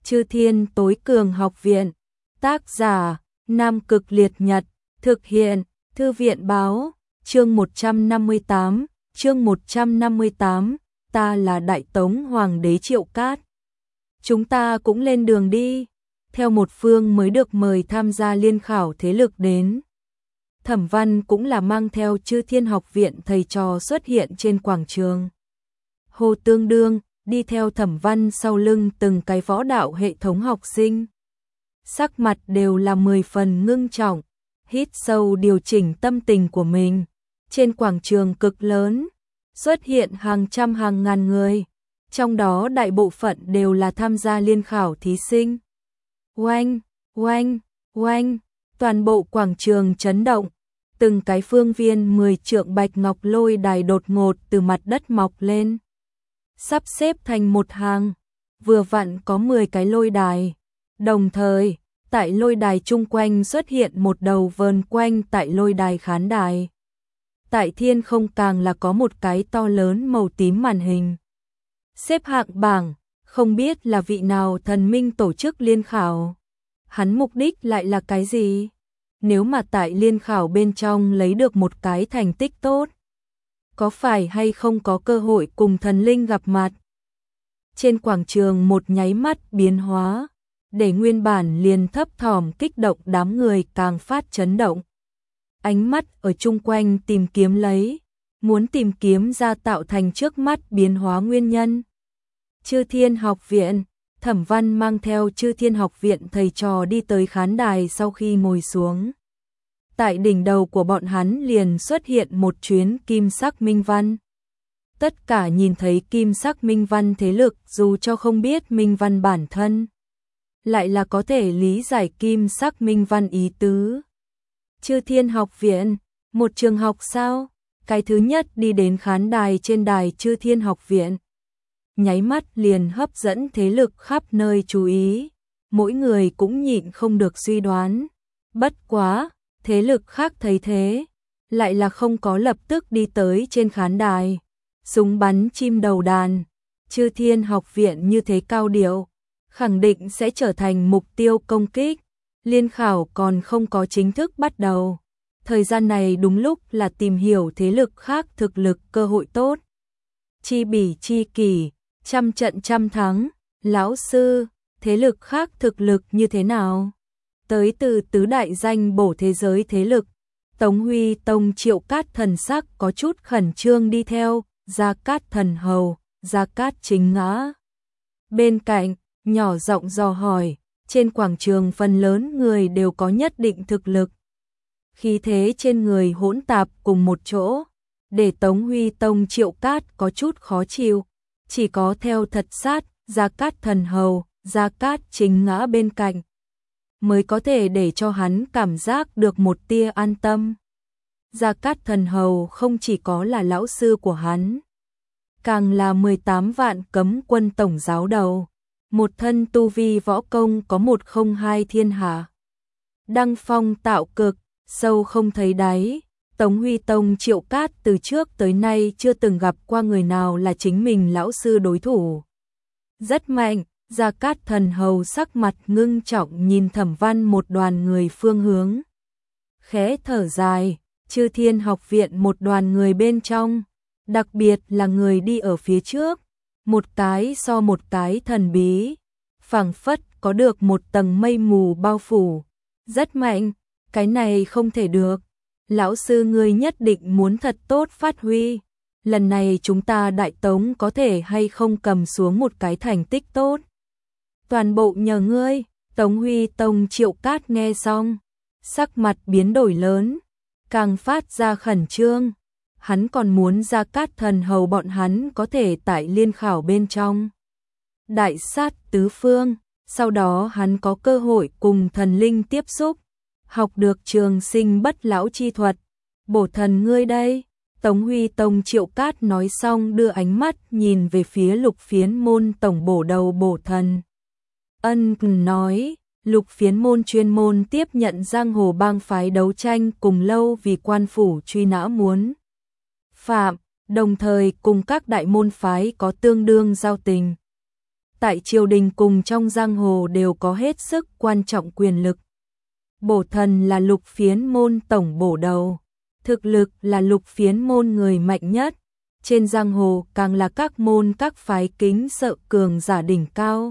Chư Thiên Tối Cường Học Viện. Tác giả: Nam Cực Liệt Nhật. Thực hiện: Thư viện báo. Chương 158, ta là Đại Tống Hoàng đế Triệu Cát. Chúng ta cũng lên đường đi. Theo một phương mới được mời tham gia liên khảo thế lực đến. Thẩm Văn cũng là mang theo Chư Thiên Học Viện thầy trò xuất hiện trên quảng trường. Hồ Tương Đương đi theo Thẩm Văn sau lưng từng cái võ đạo hệ thống học sinh. Sắc mặt đều là 10 phần ngưng trọng, hít sâu điều chỉnh tâm tình của mình. Trên quảng trường cực lớn, xuất hiện hàng trăm hàng ngàn người, trong đó đại bộ phận đều là tham gia liên khảo thí sinh. Oanh, oanh, oanh, toàn bộ quảng trường chấn động, từng cái phương viên 10 trượng bạch ngọc lôi đài đột ngột từ mặt đất mọc lên. Sắp xếp thành một hàng, vừa vặn có 10 cái lôi đài. Đồng thời, tại lôi đài chung quanh xuất hiện một đầu vờn quanh tại lôi đài khán đài. Tại thiên không càng là có một cái to lớn màu tím màn hình. Xếp hạng bảng, không biết là vị nào thần minh tổ chức liên khảo. Hắn mục đích lại là cái gì? Nếu mà tại liên khảo bên trong lấy được một cái thành tích tốt, có phải hay không có cơ hội cùng thần linh gặp mặt? Trên quảng trường một nháy mắt biến hóa, để nguyên bản liền thấp thỏm kích động đám người càng phát chấn động. Ánh mắt ở chung quanh tìm kiếm lấy, muốn tìm kiếm ra tạo thành trước mắt biến hóa nguyên nhân. Chư Thiên Học Viện. Thẩm Văn mang theo Chư Thiên Học Viện thầy trò đi tới khán đài. Sau khi ngồi xuống, tại đỉnh đầu của bọn hắn liền xuất hiện một chuyến kim sắc minh văn. Tất cả nhìn thấy kim sắc minh văn thế lực, dù cho không biết minh văn bản thân, lại là có thể lý giải kim sắc minh văn ý tứ. Chư Thiên Học Viện, một trường học sao? Cái thứ nhất đi đến khán đài trên đài Chư Thiên Học Viện, nháy mắt liền hấp dẫn thế lực khắp nơi chú ý, mỗi người cũng nhịn không được suy đoán. Bất quá, thế lực khác thấy thế, lại là không có lập tức đi tới trên khán đài. Súng bắn chim đầu đàn, Chư Thiên Học Viện như thế cao điệu, khẳng định sẽ trở thành mục tiêu công kích. Liên khảo còn không có chính thức bắt đầu. Thời gian này đúng lúc là tìm hiểu thế lực khác thực lực cơ hội tốt. Chi bỉ chi kỷ, trăm trận trăm thắng. Lão sư, thế lực khác thực lực như thế nào? Tới từ tứ đại danh bổ thế giới thế lực. Tống Huy Tông Triệu Cát thần sắc có chút khẩn trương đi theo. Gia Cát Thần Hầu, Gia Cát Chính Ngã. Bên cạnh, nhỏ giọng dò hỏi. Trên quảng trường phần lớn người đều có nhất định thực lực. Khí thế trên người hỗn tạp cùng một chỗ, để Tống Huy Tông Triệu Cát có chút khó chịu. Chỉ có theo thật sát, Gia Cát Thần Hầu, Gia Cát Chính Ngã bên cạnh, mới có thể để cho hắn cảm giác được một tia an tâm. Gia Cát Thần Hầu không chỉ có là lão sư của hắn, càng là 18 vạn cấm quân tổng giáo đầu. Một thân tu vi võ công có 102 thiên hạ. Đăng phong tạo cực, sâu không thấy đáy. Tống Huy Tông Triệu Cát từ trước tới nay chưa từng gặp qua người nào là chính mình lão sư đối thủ. Rất mạnh, Gia Cát Thần Hầu sắc mặt ngưng trọng nhìn Thẩm Văn một đoàn người phương hướng. Khẽ thở dài, Chư Thiên Học Viện một đoàn người bên trong, đặc biệt là người đi ở phía trước. Một cái so một cái thần bí, phảng phất có được một tầng mây mù bao phủ. Rất mạnh, cái này không thể được. Lão sư ngươi nhất định muốn thật tốt phát huy. Lần này chúng ta Đại Tống có thể hay không cầm xuống một cái thành tích tốt. Toàn bộ nhờ ngươi. Tống Huy Tông Triệu Cát nghe xong, sắc mặt biến đổi lớn, càng phát ra khẩn trương. Hắn còn muốn Gia Cát Thần Hầu bọn hắn có thể tại liên khảo bên trong đại sát tứ phương, sau đó hắn có cơ hội cùng thần linh tiếp xúc, học được trường sinh bất lão chi thuật. Bổ thần ngươi đây. Tống Huy Tông Triệu Cát nói xong đưa ánh mắt nhìn về phía Lục Phiến Môn tổng bổ đầu bổ thần. Ân nói, Lục Phiến Môn chuyên môn tiếp nhận giang hồ bang phái đấu tranh cùng lâu vì quan phủ truy nã muốn phạm, đồng thời cùng các đại môn phái có tương đương giao tình. tại triều đình cùng trong giang hồ đều có hết sức quan trọng quyền lực. Bổ thần là Lục Phiến môn tổng bổ đầu, thực lực là Lục Phiến môn người mạnh nhất, trên giang hồ càng là các môn các phái kính sợ cường giả đỉnh cao.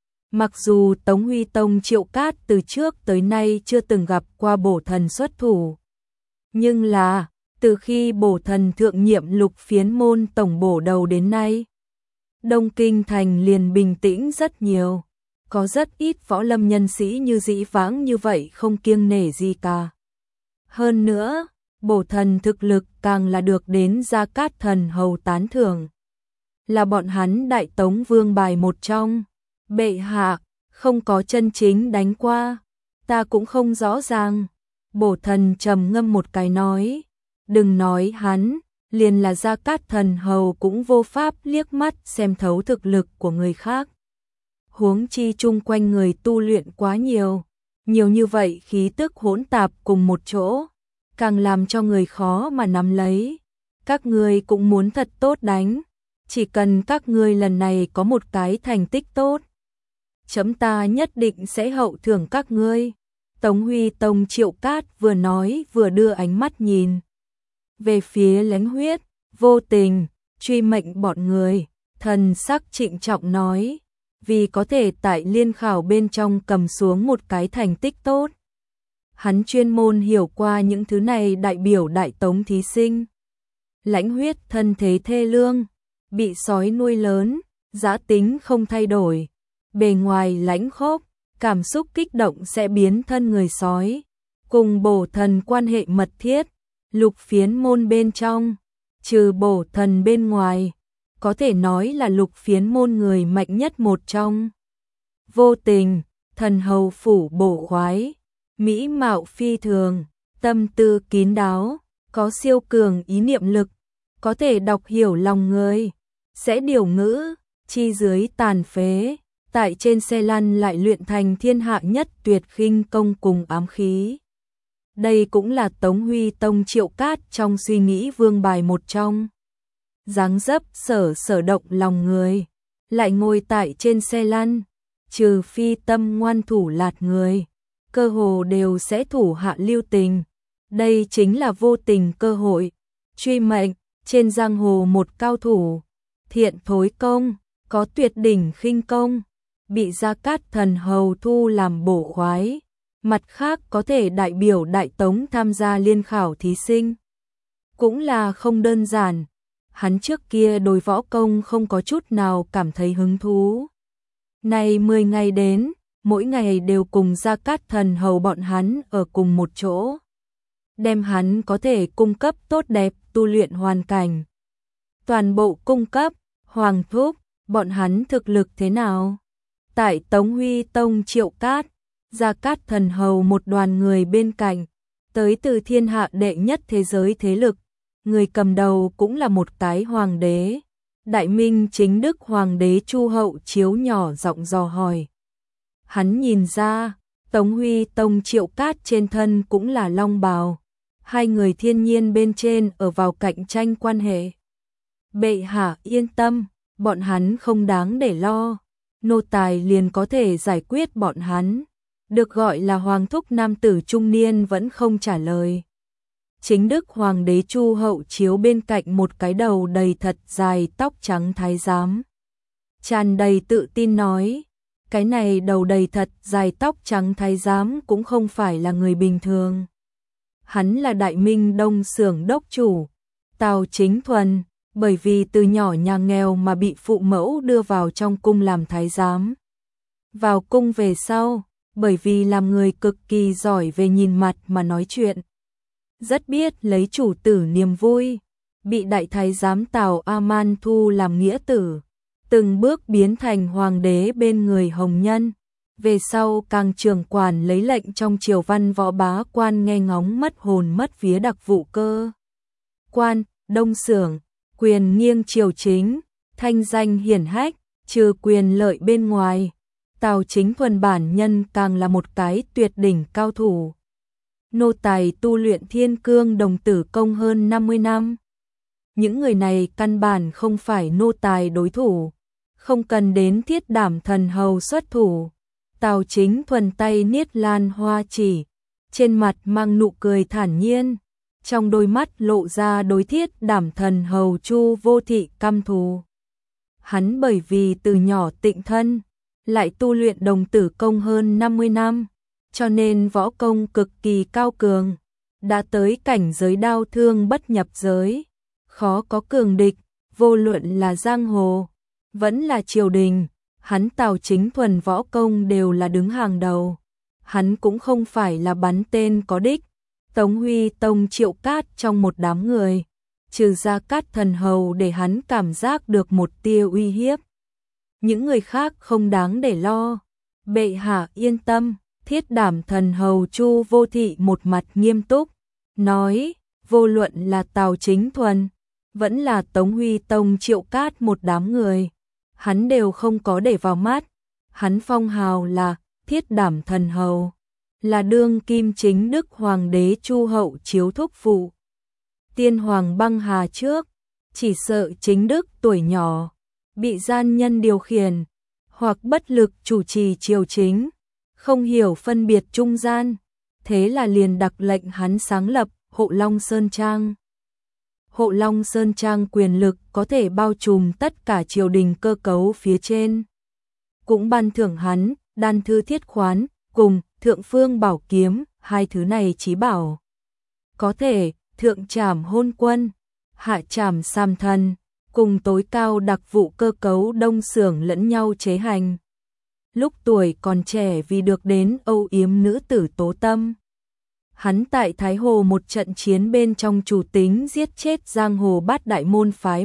Mặc dù Tống Huy Tông Triệu Cát từ trước tới nay chưa từng gặp qua bổ thần xuất thủ, nhưng là từ khi bổ thần thượng nhiệm Lục Phiến môn tổng bổ đầu đến nay, Đông Kinh thành liền bình tĩnh rất nhiều, có rất ít võ lâm nhân sĩ như dĩ vãng như vậy không kiêng nể gì cả. Hơn nữa, bổ thần thực lực càng là được đến Gia Cát Thần hầu tán thưởng, là bọn hắn Đại Tống vương bài một trong. Bệ hạ, không có chân chính đánh qua, ta cũng không rõ ràng. Bổ thần trầm ngâm một cái nói, đừng nói hắn, liền là Gia Cát Thần hầu cũng vô pháp liếc mắt xem thấu thực lực của người khác. Huống chi chung quanh người tu luyện quá nhiều, nhiều như vậy khí tức hỗn tạp cùng một chỗ, càng làm cho người khó mà nắm lấy. Các ngươi cũng muốn thật tốt đánh, chỉ cần các ngươi lần này có một cái thành tích tốt, chấm ta nhất định sẽ hậu thưởng các ngươi. Tống Huy Tông Triệu Cát vừa nói vừa đưa ánh mắt nhìn về phía Lãnh Huyết, Vô Tình, Truy Mệnh bọn người, thần sắc trịnh trọng nói, vì có thể tại liên khảo bên trong cầm xuống một cái thành tích tốt. Hắn chuyên môn hiểu qua những thứ này đại biểu Đại Tống thí sinh. Lãnh Huyết thân thế thê lương, bị sói nuôi lớn, dã tính không thay đổi, bề ngoài lãnh khốc, cảm xúc kích động sẽ biến thân người sói, cùng bổ thần quan hệ mật thiết. Lục Phiến môn bên trong, trừ bổ thần bên ngoài, có thể nói là Lục Phiến môn người mạnh nhất một trong. Vô Tình, thần hầu phủ bổ khoái, mỹ mạo phi thường, tâm tư kín đáo, có siêu cường ý niệm lực, có thể đọc hiểu lòng người, sẽ điều ngữ, chi dưới tàn phế, tại trên xe lăn lại luyện thành thiên hạ nhất tuyệt khinh công cùng ám khí. Đây cũng là Tống Huy Tông Triệu Cát trong suy nghĩ vương bài một trong. Dáng dấp sở động lòng người, lại ngồi tại trên xe lăn, trừ phi tâm ngoan thủ lạt người, cơ hồ đều sẽ thủ hạ lưu tình. Đây chính là Vô Tình cơ hội. Truy Mệnh, trên giang hồ một cao thủ, thiện thối công, có tuyệt đỉnh khinh công, bị Gia Cát Thần hầu thu làm bổ khoái. Mặt khác có thể đại biểu Đại Tống tham gia liên khảo thí sinh, cũng là không đơn giản. Hắn trước kia đối võ công không có chút nào cảm thấy hứng thú. Này 10 ngày đến, mỗi ngày đều cùng Gia Cát Thần hầu bọn hắn ở cùng một chỗ, đem hắn có thể cung cấp tốt đẹp tu luyện hoàn cảnh toàn bộ cung cấp. Hoàng thúc, bọn hắn thực lực thế nào? Tại Tống Huy Tông Triệu Cát, Gia Cát Thần hầu một đoàn người bên cạnh, tới từ thiên hạ đệ nhất thế giới thế lực, người cầm đầu cũng là một cái hoàng đế. Đại Minh Chính Đức hoàng đế Chu Hậu Chiếu nhỏ giọng dò hỏi. Hắn nhìn ra, Tống Huy Tông Triệu Cát trên thân cũng là long bào, hai người thiên nhiên bên trên ở vào cạnh tranh quan hệ. Bệ hạ yên tâm, bọn hắn không đáng để lo, nô tài liền có thể giải quyết bọn hắn. Được gọi là hoàng thúc nam tử trung niên vẫn không trả lời. Chính Đức hoàng đế Chu Hậu Chiếu bên cạnh một cái đầu đầy thật dài tóc trắng thái giám, tràn đầy tự tin nói, cái này đầu đầy thật dài tóc trắng thái giám cũng không phải là người bình thường. Hắn là Đại Minh Đông xưởng đốc chủ Tào Chính Thuần, bởi vì từ nhỏ nhà nghèo mà bị phụ mẫu đưa vào trong cung làm thái giám. Vào cung về sau, bởi vì làm người cực kỳ giỏi về nhìn mặt mà nói chuyện, rất biết lấy chủ tử niềm vui, bị đại thái giám Tào A Man thu làm nghĩa tử, từng bước biến thành hoàng đế bên người hồng nhân. Về sau càng trưởng quản lấy lệnh trong triều văn võ bá quan nghe ngóng mất hồn mất vía đặc vụ cơ quan, đông xưởng, quyền nghiêng triều chính, thanh danh hiển hách. Trừ quyền lợi bên ngoài, Tào Chính Thuần bản nhân càng là một cái tuyệt đỉnh cao thủ. Nô tài tu luyện Thiên Cương Đồng Tử Công hơn 50 năm. Những người này căn bản không phải nô tài đối thủ, không cần đến Thiết Đảm Thần Hầu xuất thủ. Tào Chính Thuần tay niết lan hoa chỉ, trên mặt mang nụ cười thản nhiên, trong đôi mắt lộ ra đối Thiết Đảm Thần Hầu Chu Vô Thị căm thù. Hắn bởi vì từ nhỏ tịnh thân, lại tu luyện đồng tử công hơn 50 năm, cho nên võ công cực kỳ cao cường, đã tới cảnh giới đao thương bất nhập giới, khó có cường địch, vô luận là giang hồ, vẫn là triều đình, hắn Tào Chính Thuần võ công đều là đứng hàng đầu. Hắn cũng không phải là bắn tên có đích, Tống Huy Tông Triệu Cát trong một đám người, trừ ra Cát Thần Hầu để hắn cảm giác được một tia uy hiếp. Những người khác không đáng để lo. Bệ hạ yên tâm, Thiết Đảm Thần Hầu Chu Vô Thị một mặt nghiêm túc, nói, vô luận là Tào Chính Thuần, vẫn là Tống Huy Tông Triệu Cát một đám người, hắn đều không có để vào mắt. Hắn phong hào là Thiết Đảm Thần Hầu, là đương kim chính đức hoàng đế Chu Hậu chiếu thúc phụ. Tiên hoàng băng hà trước, chỉ sợ chính đức tuổi nhỏ, bị gian nhân điều khiển, hoặc bất lực chủ trì triều chính, không hiểu phân biệt trung gian, thế là liền đặc lệnh hắn sáng lập Hộ Long Sơn Trang. Hộ Long Sơn Trang quyền lực có thể bao trùm tất cả triều đình cơ cấu phía trên. Cũng ban thưởng hắn Đan Thư Thiết Khoán cùng Thượng Phương Bảo Kiếm, hai thứ này chí bảo. Có thể thượng trảm hôn quân, hạ trảm sam thần, cùng tối cao đặc vụ cơ cấu đông xưởng lẫn nhau chế hành. Lúc tuổi còn trẻ vì được đến âu yếm nữ tử Tố Tâm, hắn tại Thái Hồ một trận chiến bên trong chủ tính giết chết giang hồ bát đại môn phái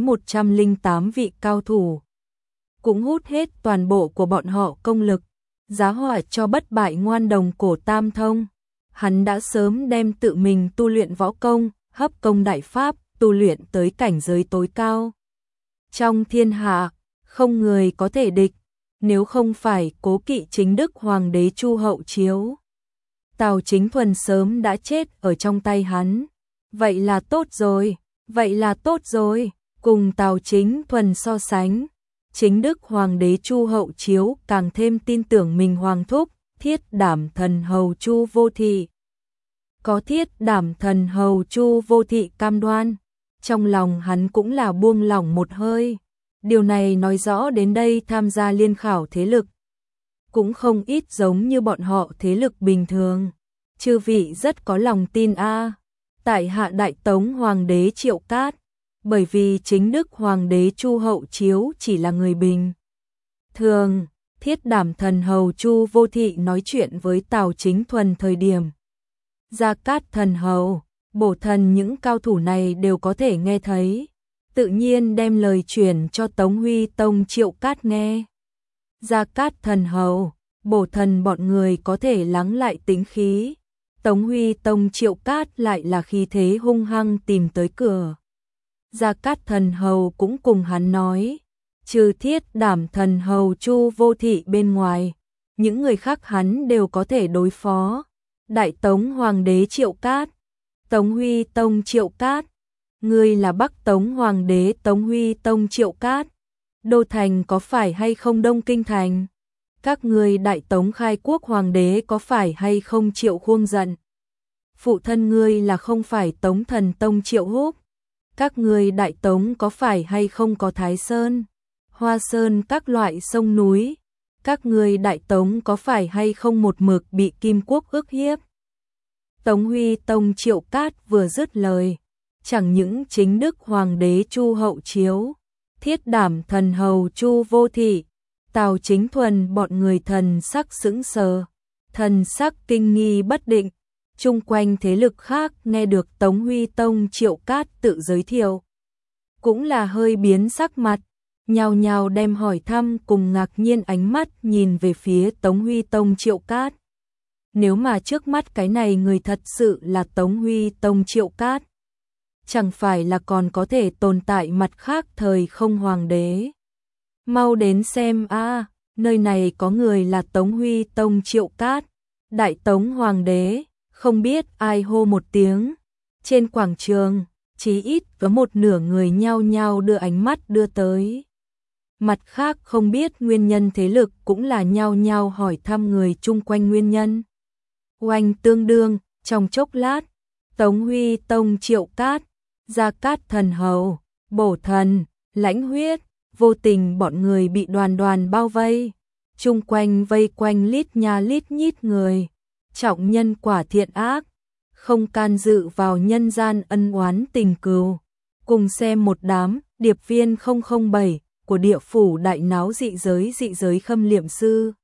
108 vị cao thủ. Cũng hút hết toàn bộ của bọn họ công lực, giá họa cho bất bại ngoan đồng cổ Tam Thông. Hắn đã sớm đem tự mình tu luyện võ công, hấp công đại pháp, tu luyện tới cảnh giới tối cao. Trong thiên hạ, không người có thể địch, nếu không phải cố kỵ chính đức hoàng đế Chu Hậu chiếu. Tào Chính Thuần sớm đã chết ở trong tay hắn. Vậy là tốt rồi, vậy là tốt rồi, cùng Tào Chính Thuần so sánh. Chính đức hoàng đế Chu Hậu chiếu càng thêm tin tưởng mình hoàng thúc, Thiết Đảm Thần Hầu Chu Vô Thị. Có Thiết Đảm Thần Hầu Chu Vô Thị cam đoan, trong lòng hắn cũng là buông lỏng một hơi. Điều này nói rõ đến đây tham gia liên khảo thế lực cũng không ít giống như bọn họ thế lực bình thường. Chư vị rất có lòng tin a. Tại hạ Đại Tống Hoàng đế Triệu Cát, bởi vì chính đức Hoàng đế Chu Hậu chiếu chỉ là người bình thường. Thiết Đảm Thần Hầu Chu Vô Thị nói chuyện với Tào Chính Thuần thời điểm Gia Cát Thần Hầu, Bổ Thần những cao thủ này đều có thể nghe thấy, tự nhiên đem lời truyền cho Tống Huy Tông Triệu Cát nghe. Gia Cát Thần Hầu, Bổ Thần bọn người có thể lắng lại tính khí, Tống Huy Tông Triệu Cát lại là khí thế hung hăng tìm tới cửa. Gia Cát Thần Hầu cũng cùng hắn nói, trừ Thiết Đảm Thần Hầu Chu Vô Thị bên ngoài, những người khác hắn đều có thể đối phó. Đại Tống Hoàng đế Triệu Cát, Tống Huy Tông Triệu Cát, ngươi là Bắc Tống Hoàng đế Tống Huy Tông Triệu Cát, đô thành có phải hay không Đông Kinh thành? Các ngươi Đại Tống khai quốc Hoàng đế có phải hay không Triệu Khuông Dận? Phụ thân ngươi là không phải Tống Thần Tông Triệu Húc? Các ngươi Đại Tống có phải hay không có Thái Sơn, Hoa Sơn các loại sông núi? Các ngươi Đại Tống có phải hay không một mực bị Kim Quốc ức hiếp? Tống Huy Tông Triệu Cát vừa dứt lời, chẳng những chính đức Hoàng đế Chu Hậu chiếu, Thiết Đảm Thần Hầu Chu Vô Thị, Tào Chính Thuần bọn người thần sắc sững sờ, thần sắc kinh nghi bất định. Chung quanh thế lực khác nghe được Tống Huy Tông Triệu Cát tự giới thiệu, cũng là hơi biến sắc mặt, nhao nhao đem hỏi thăm cùng ngạc nhiên ánh mắt nhìn về phía Tống Huy Tông Triệu Cát. Nếu mà trước mắt cái này người thật sự là Tống Huy Tông Triệu Cát, chẳng phải là còn có thể tồn tại mặt khác thời không hoàng đế. Mau đến xem a, nơi này có người là Tống Huy Tông Triệu Cát, Đại Tống Hoàng đế. Không biết ai hô một tiếng, trên quảng trường, chí ít có một nửa người nhao nhao đưa ánh mắt đưa tới. Mặt khác không biết nguyên nhân thế lực cũng là nhao nhao hỏi thăm người chung quanh nguyên nhân. Oanh tương đương, trong chốc lát, Tống Huy Tông Triệu Cát, Gia Cát Thần Hầu, Bổ Thần, Lãnh Huyết, vô tình bọn người bị đoàn đoàn bao vây, chung quanh vây quanh lít nha lít nhít người, trọng nhân quả thiện ác, không can dự vào nhân gian ân oán tình cừu. Cùng xem một đám điệp viên 007 của địa phủ đại náo dị giới Khâm Liệm Sư.